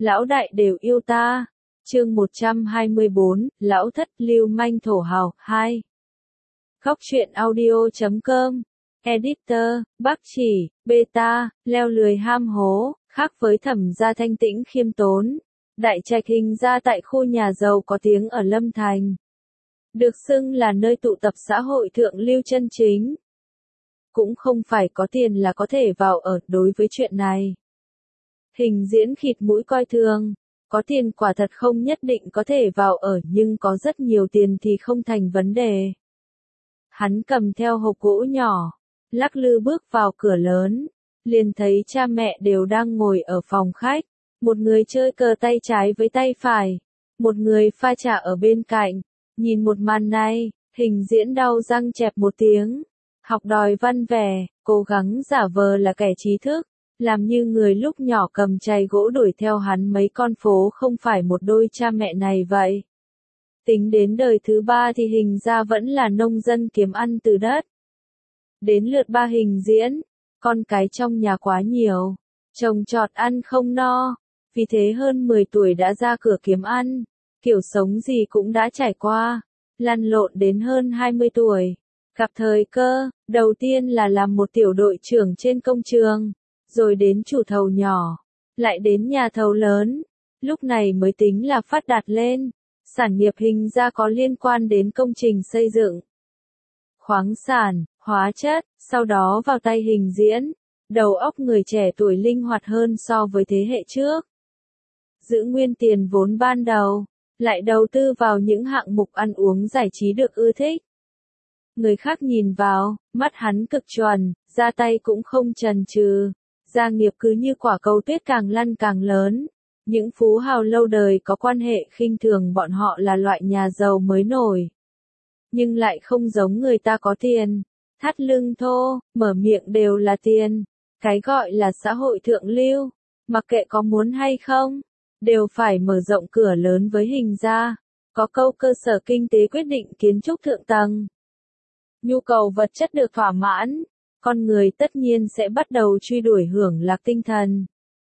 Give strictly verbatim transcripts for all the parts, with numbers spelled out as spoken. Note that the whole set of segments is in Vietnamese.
lão đại đều yêu ta. Chương một trăm hai mươi bốn, lão thất lưu manh thổ hào, hai. Góc truyện audio chấm com. Editor, Bắc Chỉ, Beta, leo lười ham hố, khác với Thẩm gia thanh tĩnh khiêm tốn. Đại trạch Hình gia tại khu nhà giàu có tiếng ở Lâm Thành. Được xưng là nơi tụ tập xã hội thượng lưu chân chính. Cũng không phải có tiền là có thể vào ở đối với chuyện này. Hình Diễn khịt mũi coi thường. Có tiền quả thật không nhất định có thể vào ở nhưng có rất nhiều tiền thì không thành vấn đề. Hắn cầm theo hộp gỗ nhỏ, lắc lư bước vào cửa lớn, liền thấy cha mẹ đều đang ngồi ở phòng khách, một người chơi cờ tay trái với tay phải, một người pha trà ở bên cạnh, nhìn một màn này, Hình Diễn đau răng chẹp một tiếng, học đòi văn vẻ, cố gắng giả vờ là kẻ trí thức, làm như người lúc nhỏ cầm chày gỗ đuổi theo hắn mấy con phố không phải một đôi cha mẹ này vậy. Tính đến đời thứ ba thì Hình gia vẫn là nông dân kiếm ăn từ đất. Đến lượt ba Hình Diễn, con cái trong nhà quá nhiều, trồng trọt ăn không no, vì thế hơn mười tuổi đã ra cửa kiếm ăn, kiểu sống gì cũng đã trải qua, lăn lộn đến hơn hai mươi tuổi, gặp thời cơ, đầu tiên là làm một tiểu đội trưởng trên công trường, rồi đến chủ thầu nhỏ, lại đến nhà thầu lớn, lúc này mới tính là phát đạt lên. Sản nghiệp Hình gia có liên quan đến công trình xây dựng, khoáng sản, hóa chất, sau đó vào tay Hình Diễn, đầu óc người trẻ tuổi linh hoạt hơn so với thế hệ trước. Giữ nguyên tiền vốn ban đầu, lại đầu tư vào những hạng mục ăn uống giải trí được ưa thích. Người khác nhìn vào, mắt hắn cực chuẩn, ra tay cũng không chần chừ, gia nghiệp cứ như quả cầu tuyết càng lăn càng lớn. Những phú hào lâu đời có quan hệ khinh thường bọn họ là loại nhà giàu mới nổi. Nhưng lại không giống người ta có tiền, thắt lưng thô, mở miệng đều là tiền. Cái gọi là xã hội thượng lưu, mặc kệ có muốn hay không, đều phải mở rộng cửa lớn với Hình gia. Có câu cơ sở kinh tế quyết định kiến trúc thượng tầng. Nhu cầu vật chất được thỏa mãn, con người tất nhiên sẽ bắt đầu truy đuổi hưởng lạc tinh thần.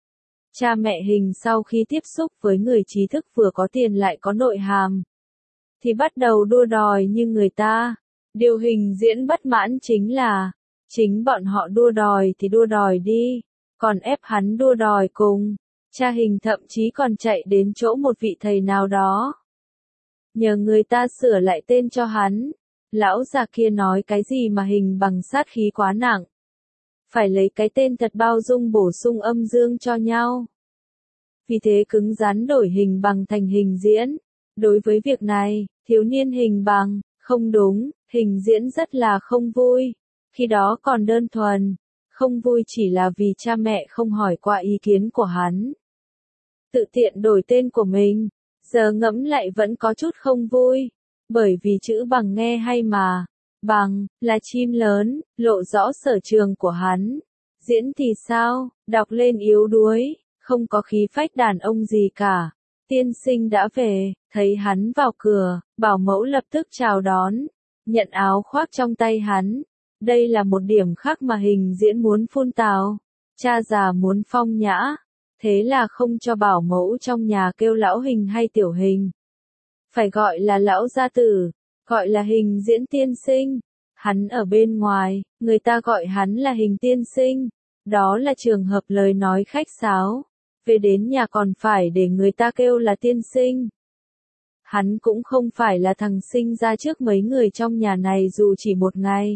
Cha mẹ Hình sau khi tiếp xúc với người trí thức vừa có tiền lại có nội hàm, thì bắt đầu đua đòi như người ta. Điều Hình Diễn bất mãn chính là, chính bọn họ đua đòi thì đua đòi đi, còn ép hắn đua đòi cùng. Cha Hình thậm chí còn chạy đến chỗ một vị thầy nào đó, nhờ người ta sửa lại tên cho hắn. Lão già kia nói cái gì mà Hình bằng sát khí quá nặng. Phải lấy cái tên thật bao dung bổ sung âm dương cho nhau. Vì thế cứng rắn đổi Hình bằng thành Hình Diễn. Đối với việc này, thiếu niên Hình bằng, không đúng, Hình Diễn rất là không vui. Khi đó còn đơn thuần, không vui chỉ là vì cha mẹ không hỏi qua ý kiến của hắn. Tự tiện đổi tên của mình, giờ ngẫm lại vẫn có chút không vui. Bởi vì chữ bằng nghe hay mà. Bằng, là chim lớn, lộ rõ sở trường của hắn. Diễn thì sao, đọc lên yếu đuối, không có khí phách đàn ông gì cả. Tiên sinh đã về, thấy hắn vào cửa, bảo mẫu lập tức chào đón, nhận áo khoác trong tay hắn. Đây là một điểm khác mà Hình Diễn muốn phun tào. Cha già muốn phong nhã, thế là không cho bảo mẫu trong nhà kêu lão Hình hay tiểu Hình. Phải gọi là lão gia tử, gọi là Hình Diễn tiên sinh. Hắn ở bên ngoài, người ta gọi hắn là Hình tiên sinh. Đó là trường hợp lời nói khách sáo. Về đến nhà còn phải để người ta kêu là tiên sinh. Hắn cũng không phải là thằng sinh ra trước mấy người trong nhà này dù chỉ một ngày.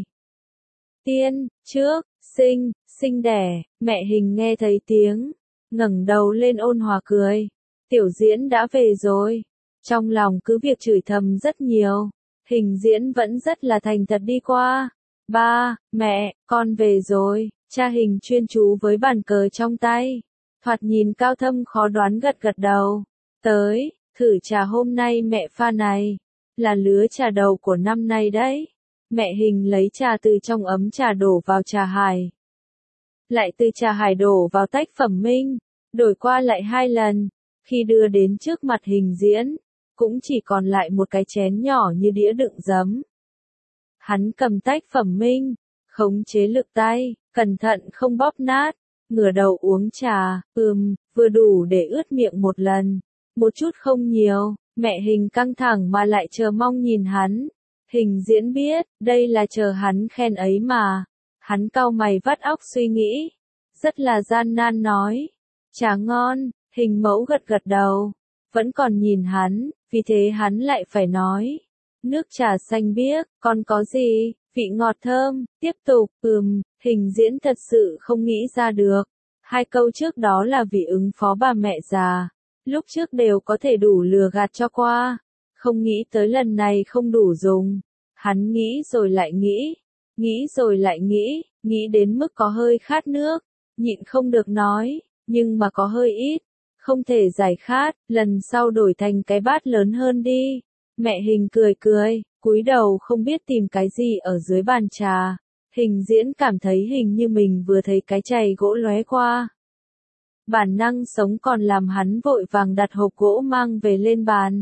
Tiên, trước, sinh, sinh đẻ, mẹ Hình nghe thấy tiếng, ngẩng đầu lên ôn hòa cười. Tiểu Diễn đã về rồi. Trong lòng cứ việc chửi thầm rất nhiều, Hình Diễn vẫn rất là thành thật đi qua. Ba, mẹ, con về rồi. Cha Hình chuyên chú với bàn cờ trong tay, thoạt nhìn cao thâm khó đoán gật gật đầu. Tới, thử trà hôm nay mẹ pha này, là lứa trà đầu của năm nay đấy. Mẹ Hình lấy trà từ trong ấm trà đổ vào trà hải, lại từ trà hải đổ vào tách phẩm minh, đổi qua lại hai lần. Khi đưa đến trước mặt Hình Diễn, cũng chỉ còn lại một cái chén nhỏ như đĩa đựng giấm. Hắn cầm tách phẩm minh, khống chế lực tay, cẩn thận không bóp nát, ngửa đầu uống trà, ừm, vừa đủ để ướt miệng một lần, một chút không nhiều. Mẹ Hình căng thẳng mà lại chờ mong nhìn hắn. Hình Diễn biết, đây là chờ hắn khen ấy mà. Hắn cau mày vắt óc suy nghĩ, rất là gian nan nói, trà ngon. Hình Mẫu gật gật đầu, vẫn còn nhìn hắn, vì thế hắn lại phải nói, nước trà xanh biếc, còn có gì, vị ngọt thơm. Tiếp tục, ừm, Hình Diễn thật sự không nghĩ ra được. Hai câu trước đó là vì ứng phó bà mẹ già, lúc trước đều có thể đủ lừa gạt cho qua, không nghĩ tới lần này không đủ dùng. Hắn nghĩ rồi lại nghĩ, nghĩ rồi lại nghĩ, nghĩ đến mức có hơi khát nước, nhịn không được nói, nhưng mà có hơi ít, không thể giải khát, lần sau đổi thành cái bát lớn hơn đi. Mẹ Hình cười cười, cúi đầu không biết tìm cái gì ở dưới bàn trà. Hình Diễn cảm thấy hình như mình vừa thấy cái chày gỗ lóe qua. Bản năng sống còn làm hắn vội vàng đặt hộp gỗ mang về lên bàn.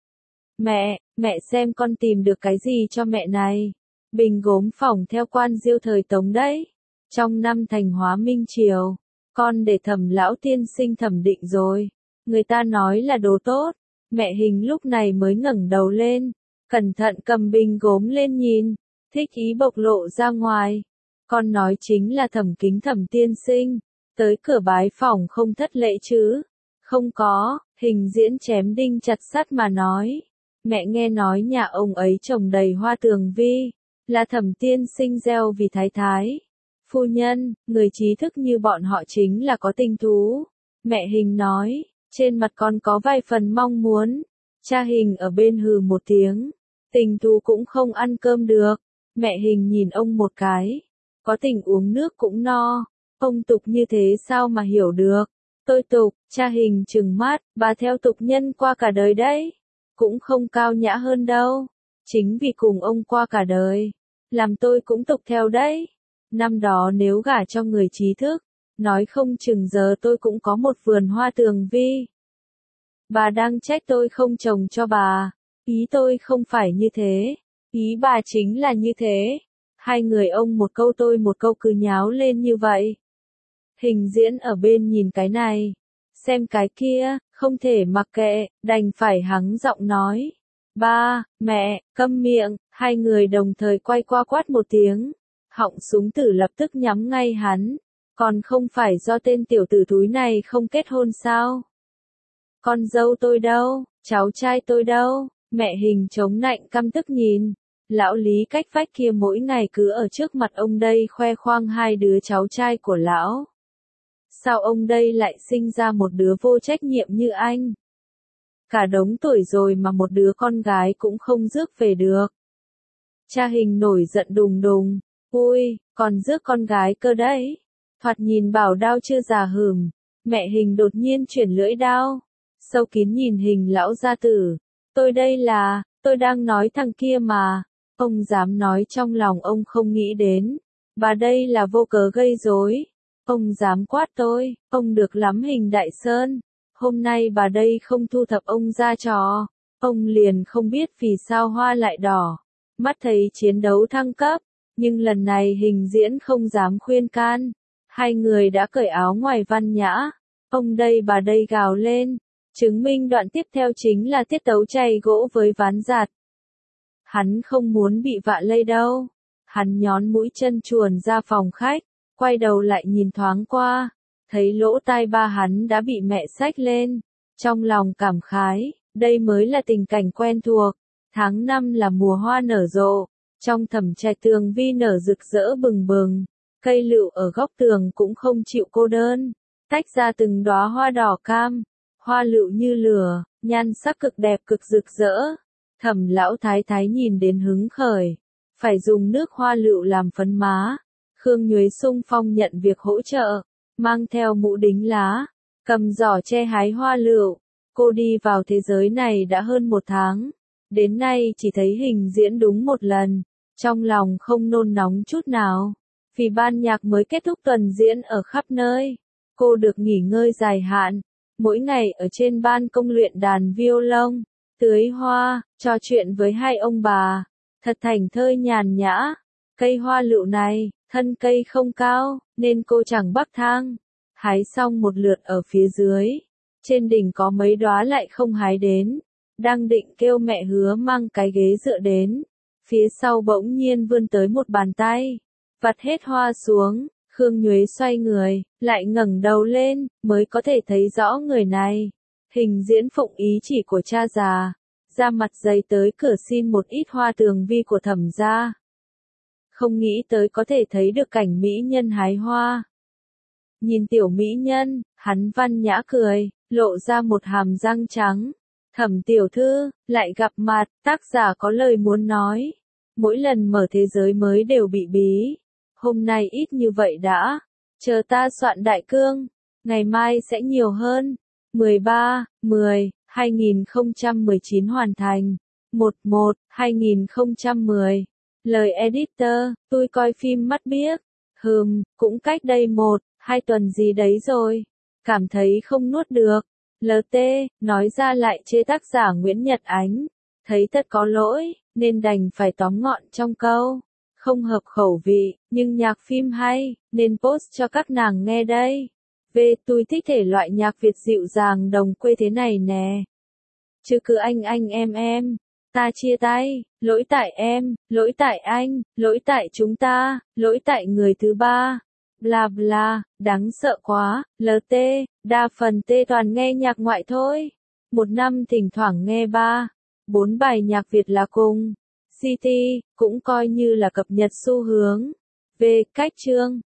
Mẹ, mẹ xem con tìm được cái gì cho mẹ này. Bình gốm phỏng theo quan diêu thời Tống đấy. Trong năm thành Hóa Minh Triều, con để Thẩm lão tiên sinh thẩm định rồi. Người ta nói là đồ tốt. Mẹ Hình lúc này mới ngẩng đầu lên, cẩn thận cầm bình gốm lên nhìn, thích ý bộc lộ ra ngoài. Con nói chính là Thẩm Kính Thẩm tiên sinh, tới cửa bái phỏng không thất lễ chứ? Không có. Hình Diễn chém đinh chặt sắt mà nói. Mẹ nghe nói nhà ông ấy trồng đầy hoa tường vi, là Thẩm tiên sinh gieo vì thái thái. Phu nhân, người trí thức như bọn họ chính là có tình thú. Mẹ Hình nói, trên mặt con có vài phần mong muốn. Cha Hình ở bên hừ một tiếng, tình thú cũng không ăn cơm được. Mẹ Hình nhìn ông một cái, có tình uống nước cũng no. Ông tục như thế sao mà hiểu được? Tôi tục. Cha Hình trừng mắt, bà theo tục nhân qua cả đời đấy. Cũng không cao nhã hơn đâu. Chính vì cùng ông qua cả đời, làm tôi cũng tục theo đấy. Năm đó nếu gả cho người trí thức, nói không chừng giờ tôi cũng có một vườn hoa tường vi. Bà đang trách tôi không trồng cho bà. Ý tôi không phải như thế. Ý bà chính là như thế. Hai người ông một câu tôi một câu cứ nháo lên như vậy. Hình Diễn ở bên nhìn cái này, xem cái kia, không thể mặc kệ, đành phải hắng giọng nói. Ba, mẹ, câm miệng. Hai người đồng thời quay qua quát một tiếng. Họng súng tử lập tức nhắm ngay hắn. Còn không phải do tên tiểu tử thúi này không kết hôn sao? Con dâu tôi đâu? Cháu trai tôi đâu? Mẹ Hình chống nạnh căm tức nhìn. Lão Lý cách vách kia mỗi ngày cứ ở trước mặt ông đây khoe khoang hai đứa cháu trai của lão. Sao ông đây lại sinh ra một đứa vô trách nhiệm như anh? Cả đống tuổi rồi mà một đứa con gái cũng không rước về được. Cha Hình nổi giận đùng đùng. Ui, còn rước con gái cơ đấy. Thoạt nhìn bảo đao chưa già hừm. Mẹ Hình đột nhiên chuyển lưỡi đao. Sâu kín nhìn Hình lão gia tử. Tôi đây là, tôi đang nói thằng kia mà. Ông dám nói trong lòng ông không nghĩ đến. Bà đây là vô cớ gây rối. Ông dám quát tôi, ông được lắm Hình Đại Sơn. Hôm nay bà đây không thu thập ông ra trò. Ông liền không biết vì sao hoa lại đỏ. Mắt thấy chiến đấu thăng cấp. Nhưng lần này Hình Diễn không dám khuyên can. Hai người đã cởi áo ngoài văn nhã. Ông đây bà đây gào lên. Chứng minh đoạn tiếp theo chính là tiết tấu chày gỗ với ván giặt. Hắn không muốn bị vạ lây đâu. Hắn nhón mũi chân chuồn ra phòng khách, quay đầu lại nhìn thoáng qua, thấy lỗ tai ba hắn đã bị mẹ xách lên. Trong lòng cảm khái, đây mới là tình cảnh quen thuộc. Tháng năm là mùa hoa nở rộ, trong thẩm trạch tường vi nở rực rỡ bừng bừng. Cây lựu ở góc tường cũng không chịu cô đơn, tách ra từng đóa hoa đỏ cam. Hoa lựu như lửa, nhan sắc cực đẹp cực rực rỡ. Thẩm lão thái thái nhìn đến hứng khởi, phải dùng nước hoa lựu làm phấn má. Khương Nhuế xung phong nhận việc hỗ trợ, mang theo mũ đính lá, cầm giỏ che hái hoa lựu. Cô đi vào thế giới này đã hơn một tháng, đến nay chỉ thấy Hình Diễn đúng một lần, trong lòng không nôn nóng chút nào. Vì ban nhạc mới kết thúc tuần diễn ở khắp nơi, cô được nghỉ ngơi dài hạn, mỗi ngày ở trên ban công luyện đàn violon, tưới hoa, trò chuyện với hai ông bà, thật thảnh thơi nhàn nhã. Cây hoa lựu này, thân cây không cao, nên cô chẳng bắc thang, hái xong một lượt ở phía dưới. Trên đỉnh có mấy đóa lại không hái đến. Đang định kêu mẹ Hứa mang cái ghế dựa đến. Phía sau bỗng nhiên vươn tới một bàn tay. Vặt hết hoa xuống. Khương Nhuế xoay người, lại ngẩng đầu lên, mới có thể thấy rõ người này. Hình diễn phụng ý chỉ của cha già. Ra mặt dày tới cửa xin một ít hoa tường vi của Thẩm gia. Không nghĩ tới có thể thấy được cảnh mỹ nhân hái hoa. Nhìn tiểu mỹ nhân, hắn văn nhã cười, lộ ra một hàm răng trắng. Thẩm tiểu thư, lại gặp mặt, tác giả có lời muốn nói. Mỗi lần mở thế giới mới đều bị bí. Hôm nay ít như vậy đã. Chờ ta soạn đại cương. Ngày mai sẽ nhiều hơn. mười ba, mười, hai nghìn không trăm mười chín hoàn thành. mười một, hai nghìn không trăm mười. Lời editor, tôi coi phim mắt biếc. Hừm, cũng cách đây một, hai tuần gì đấy rồi. Cảm thấy không nuốt được. lờ tê, nói ra lại chê tác giả Nguyễn Nhật Ánh. Thấy thật có lỗi, nên đành phải tóm gọn trong câu. Không hợp khẩu vị, nhưng nhạc phim hay, nên post cho các nàng nghe đây. Về tôi thích thể loại nhạc Việt dịu dàng đồng quê thế này nè. Chứ cứ anh anh em em, ta chia tay, lỗi tại em, lỗi tại anh, lỗi tại chúng ta, lỗi tại người thứ ba. Bla bla, đáng sợ quá, lờ tê, đa phần tê toàn nghe nhạc ngoại thôi. Một năm thỉnh thoảng nghe ba, bốn bài nhạc Việt là cùng. xê tê, cũng coi như là cập nhật xu hướng. Về cách chương.